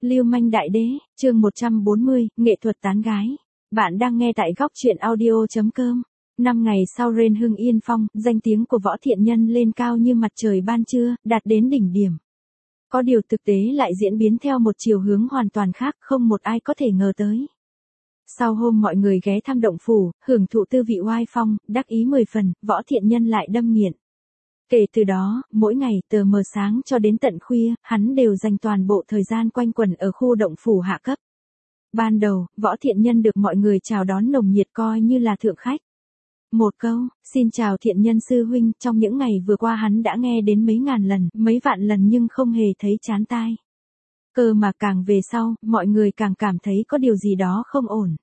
Lưu manh đại đế, chương 140, nghệ thuật tán gái. Bạn đang nghe tại góc truyện audio.com. 5 ngày sau Ren Hưng Yên Phong, danh tiếng của Võ Thiện Nhân lên cao như mặt trời ban trưa, đạt đến đỉnh điểm. Có điều thực tế lại diễn biến theo một chiều hướng hoàn toàn khác, không một ai có thể ngờ tới. Sau hôm mọi người ghé thăm động phủ, hưởng thụ tư vị oai phong, đắc ý 10 phần, Võ Thiện Nhân lại đâm nghiện. Kể từ đó, mỗi ngày từ mờ sáng cho đến tận khuya, hắn đều dành toàn bộ thời gian quanh quẩn ở khu động phủ hạ cấp. Ban đầu, Võ Thiện Nhân được mọi người chào đón nồng nhiệt coi như là thượng khách. Một câu, xin chào Thiện Nhân sư huynh, trong những ngày vừa qua hắn đã nghe đến mấy ngàn lần, mấy vạn lần nhưng không hề thấy chán tai. Cơ mà càng về sau, mọi người càng cảm thấy có điều gì đó không ổn.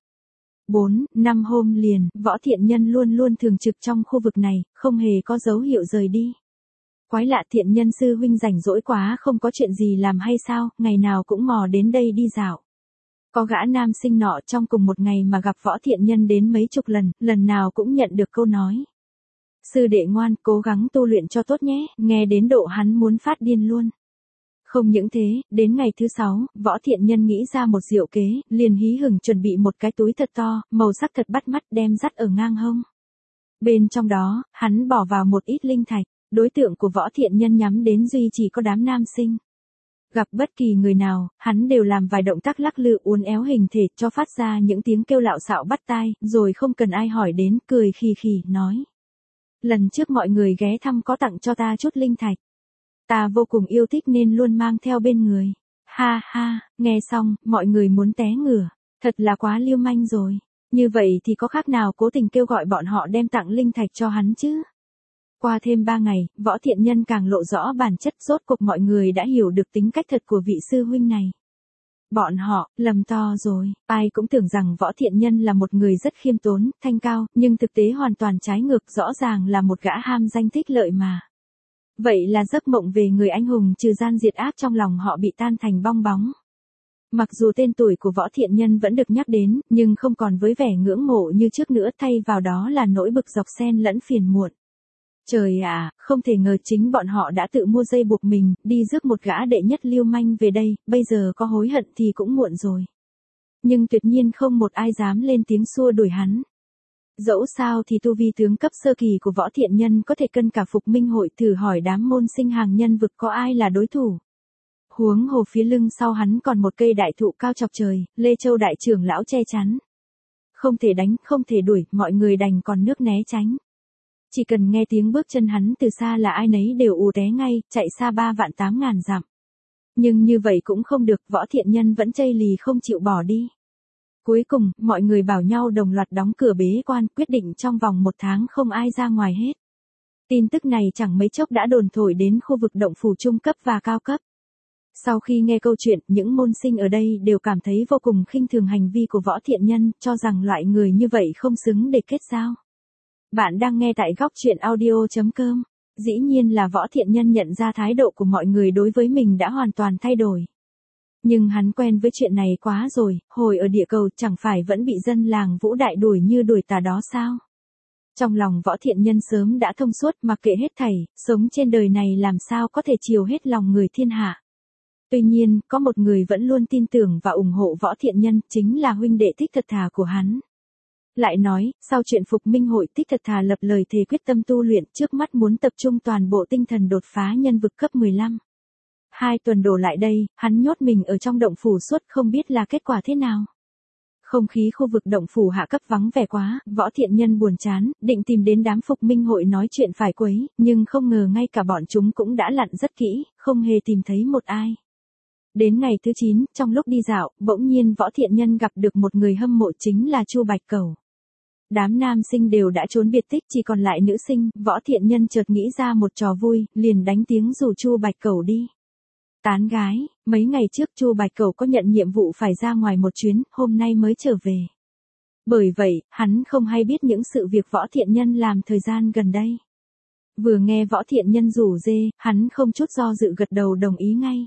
4-5 hôm liền, Võ Thiện Nhân luôn luôn thường trực trong khu vực này, không hề có dấu hiệu rời đi. Quái lạ, Thiện Nhân sư huynh rảnh rỗi quá không có chuyện gì làm hay sao, ngày nào cũng mò đến đây đi dạo. Có gã nam sinh nọ trong cùng một ngày mà gặp Võ Thiện Nhân đến mấy chục lần, lần nào cũng nhận được câu nói. Sư đệ ngoan, cố gắng tu luyện cho tốt nhé, nghe đến độ hắn muốn phát điên luôn. Không những thế, đến ngày thứ 6, Võ Thiện Nhân nghĩ ra một diệu kế, liền hí hửng chuẩn bị một cái túi thật to, màu sắc thật bắt mắt đem dắt ở ngang hông. Bên trong đó, hắn bỏ vào một ít linh thạch, đối tượng của Võ Thiện Nhân nhắm đến duy chỉ có đám nam sinh. Gặp bất kỳ người nào, hắn đều làm vài động tác lắc lư uốn éo hình thể cho phát ra những tiếng kêu lạo xạo bắt tai, rồi không cần ai hỏi đến, cười khì khì, nói. Lần trước mọi người ghé thăm có tặng cho ta chút linh thạch. Ta vô cùng yêu thích nên luôn mang theo bên người. Ha ha, nghe xong, mọi người muốn té ngửa. Thật là quá lưu manh rồi. Như vậy thì có khác nào cố tình kêu gọi bọn họ đem tặng linh thạch cho hắn chứ? Qua thêm 3 ngày, Võ Thiện Nhân càng lộ rõ bản chất, rốt cuộc mọi người đã hiểu được tính cách thật của vị sư huynh này. Bọn họ, lầm to rồi, ai cũng tưởng rằng Võ Thiện Nhân là một người rất khiêm tốn, thanh cao, nhưng thực tế hoàn toàn trái ngược, rõ ràng là một gã ham danh thích lợi mà. Vậy là giấc mộng về người anh hùng trừ gian diệt ác trong lòng họ bị tan thành bong bóng. Mặc dù tên tuổi của Võ Thiện Nhân vẫn được nhắc đến, nhưng không còn với vẻ ngưỡng mộ như trước nữa, thay vào đó là nỗi bực dọc xen lẫn phiền muộn. Trời ạ, không thể ngờ chính bọn họ đã tự mua dây buộc mình, đi rước một gã đệ nhất lưu manh về đây, bây giờ có hối hận thì cũng muộn rồi. Nhưng tuyệt nhiên không một ai dám lên tiếng xua đuổi hắn. Dẫu sao thì tu vi tướng cấp sơ kỳ của Võ Thiện Nhân có thể cân cả Phục Minh hội, thử hỏi đám môn sinh hàng nhân vực có ai là đối thủ. Huống hồ phía lưng sau hắn còn một cây đại thụ cao chọc trời, Lê Châu đại trưởng lão che chắn. Không thể đánh, không thể đuổi, mọi người đành còn nước né tránh. Chỉ cần nghe tiếng bước chân hắn từ xa là ai nấy đều ù té ngay, chạy xa 3.800.000 dặm. Nhưng như vậy cũng không được, Võ Thiện Nhân vẫn chây lì không chịu bỏ đi. Cuối cùng, mọi người bảo nhau đồng loạt đóng cửa bế quan, quyết định trong vòng 1 tháng không ai ra ngoài hết. Tin tức này chẳng mấy chốc đã đồn thổi đến khu vực động phủ trung cấp và cao cấp. Sau khi nghe câu chuyện, những môn sinh ở đây đều cảm thấy vô cùng khinh thường hành vi của Võ Thiện Nhân, cho rằng loại người như vậy không xứng để kết giao. Bạn đang nghe tại góc truyện audio.com. Dĩ nhiên là Võ Thiện Nhân nhận ra thái độ của mọi người đối với mình đã hoàn toàn thay đổi. Nhưng hắn quen với chuyện này quá rồi, hồi ở địa cầu chẳng phải vẫn bị dân làng Vũ Đại đuổi như đuổi tà đó sao? Trong lòng Võ Thiện Nhân sớm đã thông suốt, mặc kệ hết thảy, sống trên đời này làm sao có thể chiều hết lòng người thiên hạ. Tuy nhiên, có một người vẫn luôn tin tưởng và ủng hộ Võ Thiện Nhân, chính là huynh đệ Thích Thật Thà của hắn. Lại nói, sau chuyện Phục Minh hội, Thích Thật Thà lập lời thề quyết tâm tu luyện, trước mắt muốn tập trung toàn bộ tinh thần đột phá nhân vực cấp 15. 2 tuần đổ lại đây, hắn nhốt mình ở trong động phủ suốt, không biết là kết quả thế nào. Không khí khu vực động phủ hạ cấp vắng vẻ quá, Võ Thiện Nhân buồn chán, định tìm đến đám Phục Minh hội nói chuyện phải quấy, nhưng không ngờ ngay cả bọn chúng cũng đã lặn rất kỹ, không hề tìm thấy một ai. Đến ngày thứ 9, trong lúc đi dạo, bỗng nhiên Võ Thiện Nhân gặp được một người hâm mộ, chính là Chu Bạch Cẩu. Đám nam sinh đều đã trốn biệt tích, chỉ còn lại nữ sinh, Võ Thiện Nhân chợt nghĩ ra một trò vui, liền đánh tiếng rủ Chu Bạch Cẩu đi. Tán gái, mấy ngày trước Chu Bạch Cẩu có nhận nhiệm vụ phải ra ngoài một chuyến, hôm nay mới trở về. Bởi vậy, hắn không hay biết những sự việc Võ Thiện Nhân làm thời gian gần đây. Vừa nghe Võ Thiện Nhân rủ dê, hắn không chút do dự gật đầu đồng ý ngay.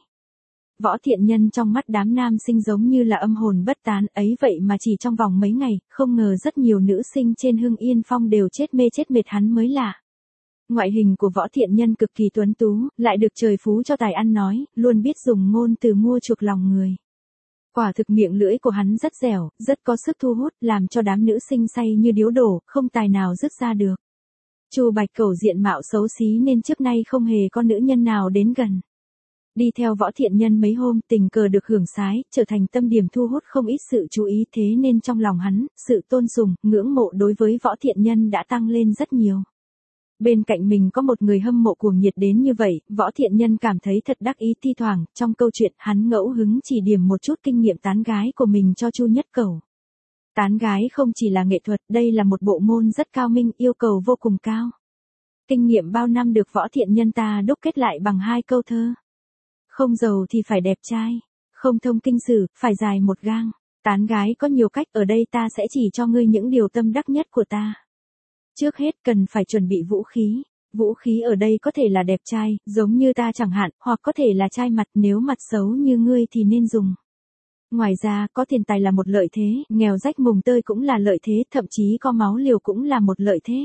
Võ Thiện Nhân trong mắt đám nam sinh giống như là âm hồn bất tán, ấy vậy mà chỉ trong vòng mấy ngày, không ngờ rất nhiều nữ sinh trên Hưng Yên Phong đều chết mê chết mệt hắn mới lạ. Ngoại hình của Võ Thiện Nhân cực kỳ tuấn tú, lại được trời phú cho tài ăn nói, luôn biết dùng ngôn từ mua chuộc lòng người. Quả thực miệng lưỡi của hắn rất dẻo, rất có sức thu hút, làm cho đám nữ sinh say như điếu đổ, không tài nào dứt ra được. Chu Bạch Cẩu diện mạo xấu xí nên trước nay không hề có nữ nhân nào đến gần. Đi theo Võ Thiện Nhân mấy hôm, tình cờ được hưởng sái, trở thành tâm điểm thu hút không ít sự chú ý, thế nên trong lòng hắn, sự tôn sùng, ngưỡng mộ đối với Võ Thiện Nhân đã tăng lên rất nhiều. Bên cạnh mình có một người hâm mộ cuồng nhiệt đến như vậy, Võ Thiện Nhân cảm thấy thật đắc ý. Thi thoảng, trong câu chuyện, hắn ngẫu hứng chỉ điểm một chút kinh nghiệm tán gái của mình cho Chu Nhất Cẩu. Tán gái không chỉ là nghệ thuật, đây là một bộ môn rất cao minh, yêu cầu vô cùng cao. Kinh nghiệm bao năm được Võ Thiện Nhân ta đúc kết lại bằng 2 câu thơ. Không giàu thì phải đẹp trai, không thông kinh sử, phải dài một gang. Tán gái có nhiều cách, ở đây ta sẽ chỉ cho ngươi những điều tâm đắc nhất của ta. Trước hết cần phải chuẩn bị vũ khí. Vũ khí ở đây có thể là đẹp trai, giống như ta chẳng hạn, hoặc có thể là trai mặt, nếu mặt xấu như ngươi thì nên dùng. Ngoài ra, có tiền tài là một lợi thế, nghèo rách mùng tơi cũng là lợi thế, thậm chí có máu liều cũng là một lợi thế.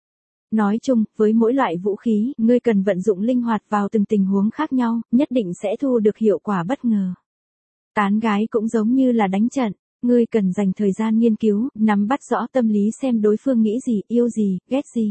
Nói chung, với mỗi loại vũ khí, ngươi cần vận dụng linh hoạt vào từng tình huống khác nhau, nhất định sẽ thu được hiệu quả bất ngờ. Tán gái cũng giống như là đánh trận, ngươi cần dành thời gian nghiên cứu, nắm bắt rõ tâm lý xem đối phương nghĩ gì, yêu gì, ghét gì.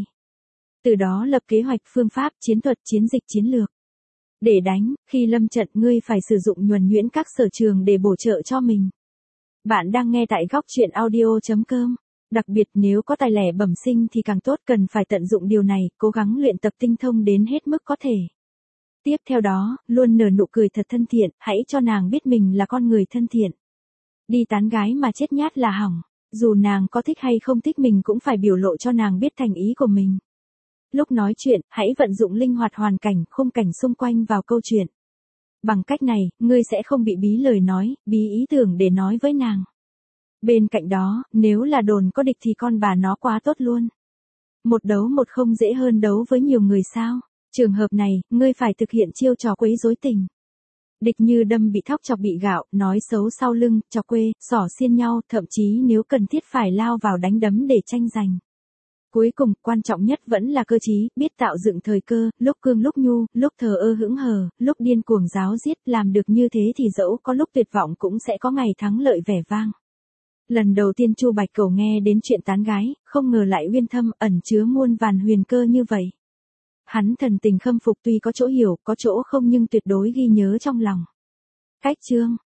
Từ đó lập kế hoạch, phương pháp, chiến thuật, chiến dịch, chiến lược. Để đánh, khi lâm trận ngươi phải sử dụng nhuần nhuyễn các sở trường để bổ trợ cho mình. Bạn đang nghe tại góc truyện audio.com. Đặc biệt nếu có tài lẻ bẩm sinh thì càng tốt, cần phải tận dụng điều này, cố gắng luyện tập tinh thông đến hết mức có thể. Tiếp theo đó, luôn nở nụ cười thật thân thiện, hãy cho nàng biết mình là con người thân thiện. Đi tán gái mà chết nhát là hỏng, dù nàng có thích hay không thích mình cũng phải biểu lộ cho nàng biết thành ý của mình. Lúc nói chuyện, hãy vận dụng linh hoạt hoàn cảnh, khung cảnh xung quanh vào câu chuyện. Bằng cách này, ngươi sẽ không bị bí lời nói, bí ý tưởng để nói với nàng. Bên cạnh đó, nếu là đồn có địch thì con bà nó quá tốt luôn. Một đấu một không dễ hơn đấu với nhiều người sao? Trường hợp này, ngươi phải thực hiện chiêu trò quấy rối tình. Địch như đâm bị thóc chọc bị gạo, nói xấu sau lưng, trò quê, xỏ xiên nhau, thậm chí nếu cần thiết phải lao vào đánh đấm để tranh giành. Cuối cùng, quan trọng nhất vẫn là cơ trí, biết tạo dựng thời cơ, lúc cương lúc nhu, lúc thờ ơ hững hờ, lúc điên cuồng ráo riết, làm được như thế thì dẫu có lúc tuyệt vọng cũng sẽ có ngày thắng lợi vẻ vang. Lần đầu tiên Chu Bạch Cẩu nghe đến chuyện tán gái, không ngờ lại uyên thâm, ẩn chứa muôn vàn huyền cơ như vậy. Hắn thần tình khâm phục, tuy có chỗ hiểu, có chỗ không nhưng tuyệt đối ghi nhớ trong lòng. Cách chương